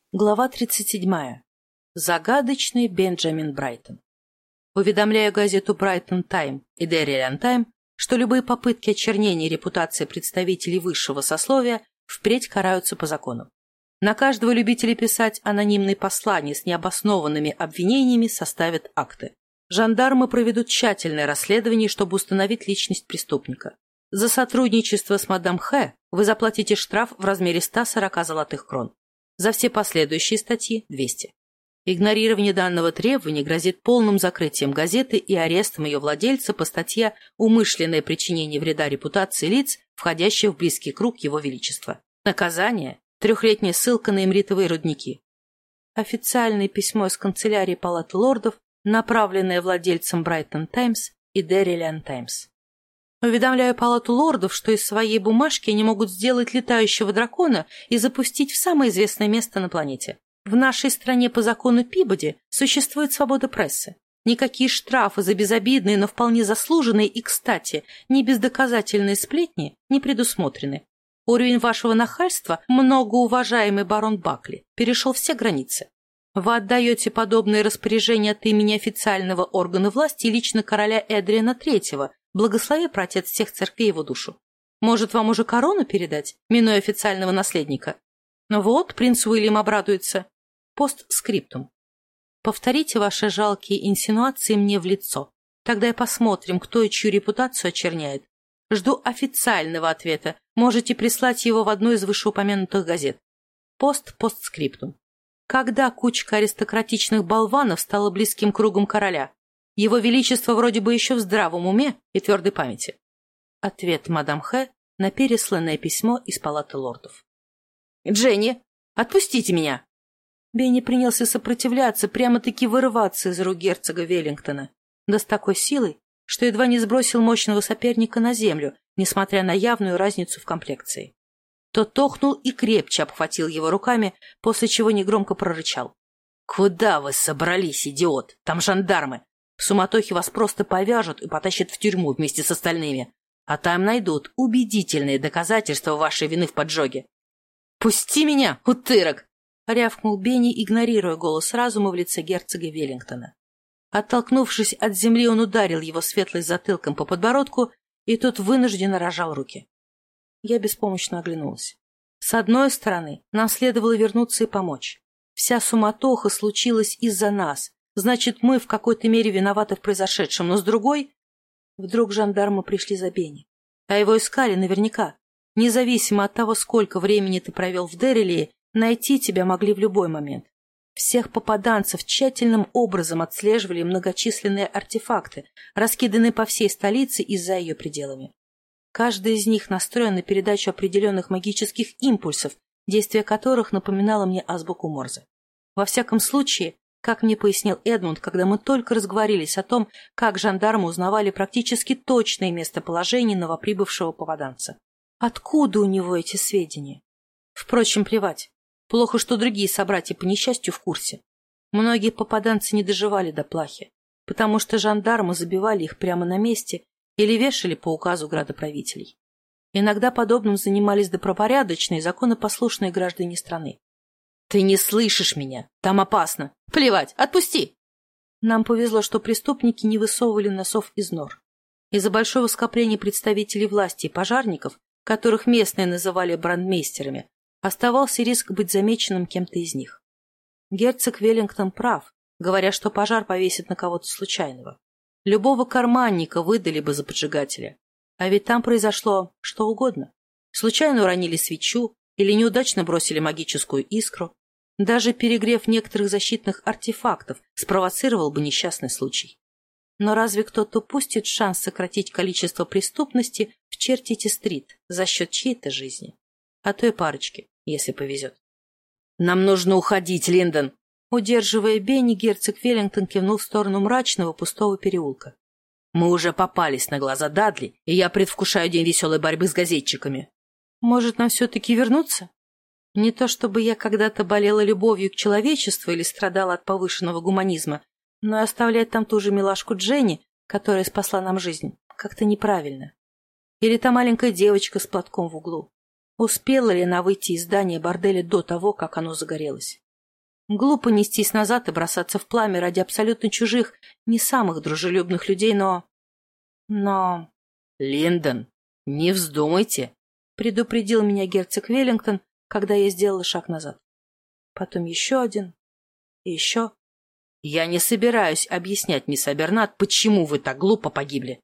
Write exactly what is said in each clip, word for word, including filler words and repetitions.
Глава тридцать седьмая. Загадочный Бенджамин Брайтон. Уведомляю газету «Брайтон Тайм» и «Дерриан Тайм», что любые попытки очернения репутации представителей высшего сословия впредь караются по закону. На каждого любителя писать анонимные послания с необоснованными обвинениями составят акты. Жандармы проведут тщательное расследование, чтобы установить личность преступника. За сотрудничество с мадам Хэ вы заплатите штраф в размере ста сорока золотых крон. За все последующие статьи – двести. Игнорирование данного требования грозит полным закрытием газеты и арестом ее владельца по статье «Умышленное причинение вреда репутации лиц, входящих в близкий круг Его Величества». Наказание – трехлетняя ссылка на эмритовые рудники. Официальное письмо из канцелярии Палаты лордов, направленное владельцам Брайтон Таймс и Дерриан Таймс. Уведомляю Палату лордов, что из своей бумажки они могут сделать летающего дракона и запустить в самое известное место на планете. В нашей стране по закону Пибоди существует свобода прессы. Никакие штрафы за безобидные, но вполне заслуженные и, кстати, не бездоказательные сплетни не предусмотрены. Уровень вашего нахальства, многоуважаемый барон Бакли, перешел все границы. Вы отдаете подобные распоряжения от имени официального органа власти и лично короля Эдриана Третьего, благослови протец всех церквей его душу. Может, вам уже корону передать, минуя официального наследника? Ну вот, принц Уильям обрадуется. Постскриптум. Повторите ваши жалкие инсинуации мне в лицо. Тогда и посмотрим, кто и чью репутацию очерняет. Жду официального ответа. Можете прислать его в одну из вышеупомянутых газет. Пост-постскриптум. Когда кучка аристократичных болванов стала близким кругом короля? Его Величество вроде бы еще в здравом уме и твердой памяти. Ответ мадам Хэ на пересланное письмо из Палаты лордов. «Дженни, отпустите меня!» Бенни принялся сопротивляться, прямо-таки вырываться из рук герцога Веллингтона, да с такой силой, что едва не сбросил мощного соперника на землю, несмотря на явную разницу в комплекции. Тот тохнул и крепче обхватил его руками, после чего негромко прорычал. «Куда вы собрались, идиот? Там жандармы! В суматохе вас просто повяжут и потащат в тюрьму вместе с остальными, а там найдут убедительные доказательства вашей вины в поджоге». «Пусти меня, утырок!» — рявкнул Бенни, игнорируя голос разума в лице герцога Веллингтона. Оттолкнувшись от земли, он ударил его светлой затылком по подбородку, и тот вынужденно разжал руки. Я беспомощно оглянулась. С одной стороны, нам следовало вернуться и помочь. Вся суматоха случилась из-за нас. Значит, мы в какой-то мере виноваты в произошедшем, но с другой... Вдруг жандармы пришли за Бенни. А его искали наверняка. Независимо от того, сколько времени ты провел в Деррилии, найти тебя могли в любой момент. Всех попаданцев тщательным образом отслеживали многочисленные артефакты, раскиданные по всей столице и за ее пределами. Каждый из них настроен на передачу определенных магических импульсов, действие которых напоминало мне азбуку Морзе. Во всяком случае, как мне пояснил Эдмунд, когда мы только разговорились о том, как жандармы узнавали практически точное местоположение новоприбывшего попаданца. Откуда у него эти сведения? Впрочем, плевать. Плохо, что другие собратья по несчастью в курсе. Многие попаданцы не доживали до плахи, потому что жандармы забивали их прямо на месте или вешали по указу градоправителей. Иногда подобным занимались добропорядочные, законопослушные граждане страны. «Ты не слышишь меня! Там опасно! Плевать! Отпусти!» Нам повезло, что преступники не высовывали носов из нор. Из-за большого скопления представителей власти и пожарников, которых местные называли брандмейстерами, оставался риск быть замеченным кем-то из них. Герцог Веллингтон прав, говоря, что пожар повесит на кого-то случайного. Любого карманника выдали бы за поджигателя. А ведь там произошло что угодно. Случайно уронили свечу или неудачно бросили магическую искру. Даже перегрев некоторых защитных артефактов спровоцировал бы несчастный случай. Но разве кто-то упустит шанс сократить количество преступности в Чертити-стрит за счет чьей-то жизни? А то и парочки, если повезет. «Нам нужно уходить, Линдон!» Удерживая Бенни, герцог Веллингтон кивнул в сторону мрачного пустого переулка. «Мы уже попались на глаза Дадли, и я предвкушаю день веселой борьбы с газетчиками». «Может, нам все-таки вернуться?» Не то чтобы я когда-то болела любовью к человечеству или страдала от повышенного гуманизма, но оставлять там ту же милашку Дженни, которая спасла нам жизнь, как-то неправильно. Или та маленькая девочка с платком в углу. Успела ли она выйти из здания борделя до того, как оно загорелось? Глупо нестись назад и бросаться в пламя ради абсолютно чужих, не самых дружелюбных людей, но... Но... «Линдон, не вздумайте!» — предупредил меня герцог Веллингтон, когда я сделала шаг назад. Потом еще один и еще. «Я не собираюсь объяснять, мисс Абернат, почему вы так глупо погибли».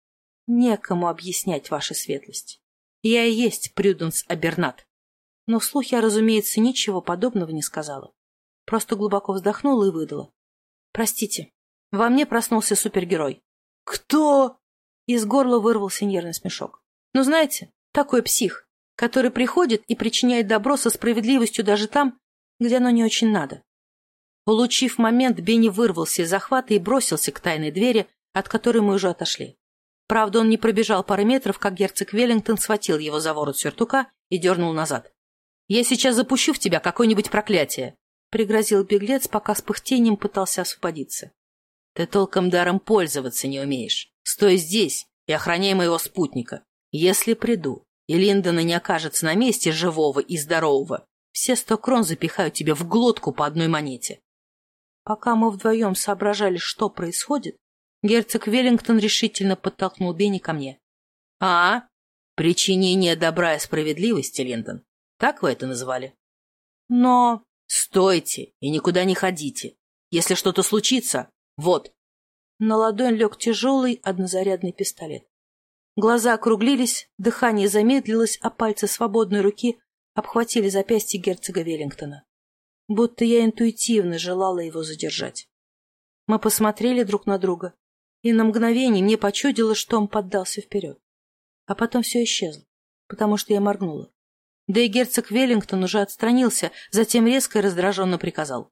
«Некому объяснять, ваша светлость. Я и есть Прюденс Абернат». Но вслух я, разумеется, ничего подобного не сказала. Просто глубоко вздохнула и выдала. «Простите, во мне проснулся супергерой». «Кто?» Из горла вырвался нервный смешок. «Ну, знаете, такой псих, который приходит и причиняет добро со справедливостью даже там, где оно не очень надо». Улучив момент, Бенни вырвался из захвата и бросился к тайной двери, от которой мы уже отошли. Правда, он не пробежал пары метров, как герцог Веллингтон схватил его за ворот сюртука и дернул назад. «Я сейчас запущу в тебя какое-нибудь проклятие», — пригрозил беглец, пока с пыхтением пытался освободиться. «Ты толком даром пользоваться не умеешь. Стой здесь и охраняй моего спутника. Если приду, и Линдона не окажется на месте живого и здорового, все сто крон запихаю тебе в глотку по одной монете». Пока мы вдвоем соображали, что происходит, герцог Веллингтон решительно подтолкнул Бенни ко мне. «А? Причинение добра и справедливости, Линдон. Так вы это назвали?» «Но...» «Стойте и никуда не ходите. Если что-то случится, вот». На ладонь лег тяжелый однозарядный пистолет. Глаза округлились, дыхание замедлилось, а пальцы свободной руки обхватили запястье герцога Веллингтона. Будто я интуитивно желала его задержать. Мы посмотрели друг на друга, и на мгновение мне почудилось, что он поддался вперед. А потом все исчезло, потому что я моргнула. Да и герцог Веллингтон уже отстранился, затем резко и раздраженно приказал.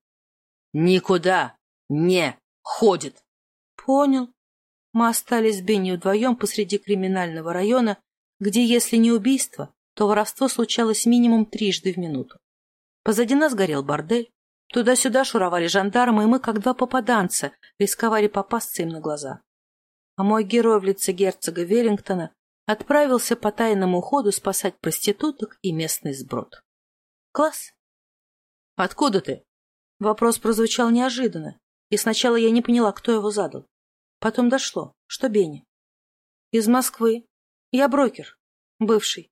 «Никуда не ходит!» «Понял». Мы остались с Бенни вдвоем посреди криминального района, где, если не убийство, то воровство случалось минимум трижды в минуту. Позади нас горел бордель, туда-сюда шуровали жандармы, и мы, как два попаданца, рисковали попасться им на глаза. А мой герой в лице герцога Веллингтона отправился по тайному ходу спасать проституток и местный сброд. Класс. «Откуда ты?» Вопрос прозвучал неожиданно, и сначала я не поняла, кто его задал. Потом дошло, что Бенни. «Из Москвы. Я брокер. Бывший».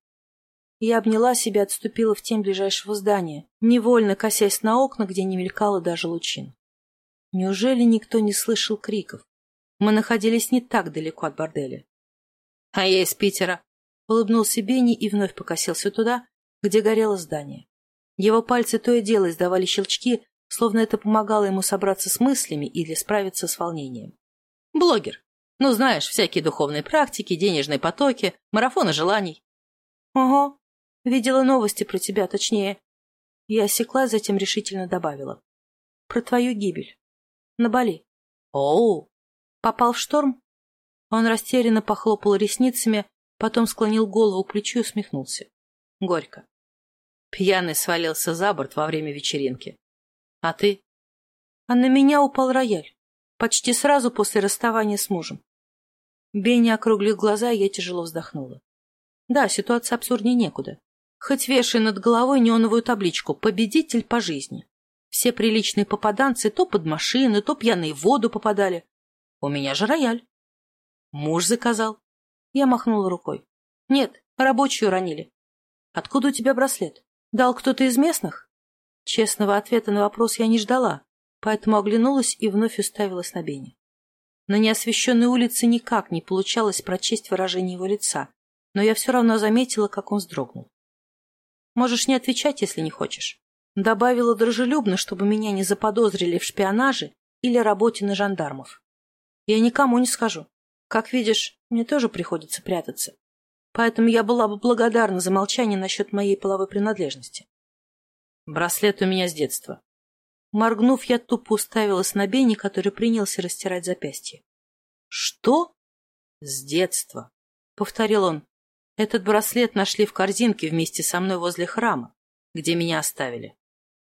Я обняла себя, отступила в тень ближайшего здания, невольно косясь на окна, где не мелькало даже лучин. Неужели никто не слышал криков? Мы находились не так далеко от борделя. «А я из Питера», — улыбнулся Бенни и вновь покосился туда, где горело здание. Его пальцы то и дело издавали щелчки, словно это помогало ему собраться с мыслями или справиться с волнением. «Блогер. Ну, знаешь, всякие духовные практики, денежные потоки, марафоны желаний». «Ого. Видела новости про тебя, точнее». Я осеклась, затем решительно добавила. «Про твою гибель. На Бали». «Оу! Попал в шторм?» Он растерянно похлопал ресницами, потом склонил голову к плечу и усмехнулся. Горько. Пьяный свалился за борт во время вечеринки. А ты? А на меня упал рояль. Почти сразу после расставания с мужем. Бенни округлил глаза, и я тяжело вздохнула. Да, ситуация абсурднее некуда. Хоть вешай над головой неоновую табличку «Победитель по жизни». Все приличные попаданцы то под машины, то пьяные в воду попадали. У меня же рояль. Муж заказал. Я махнула рукой. Нет, рабочую ранили. Откуда у тебя браслет? Дал кто-то из местных? Честного ответа на вопрос я не ждала, поэтому оглянулась и вновь уставилась на Бенни. На неосвещенной улице никак не получалось прочесть выражение его лица, но я все равно заметила, как он вздрогнул. Можешь не отвечать, если не хочешь. Добавила дружелюбно, чтобы меня не заподозрили в шпионаже или работе на жандармов. Я никому не скажу. Как видишь, мне тоже приходится прятаться. Поэтому я была бы благодарна за молчание насчет моей половой принадлежности. Браслет у меня с детства. Моргнув, я тупо уставилась на Бенни, который принялся растирать запястье. Что? С детства, повторил он. Этот браслет нашли в корзинке вместе со мной возле храма, где меня оставили.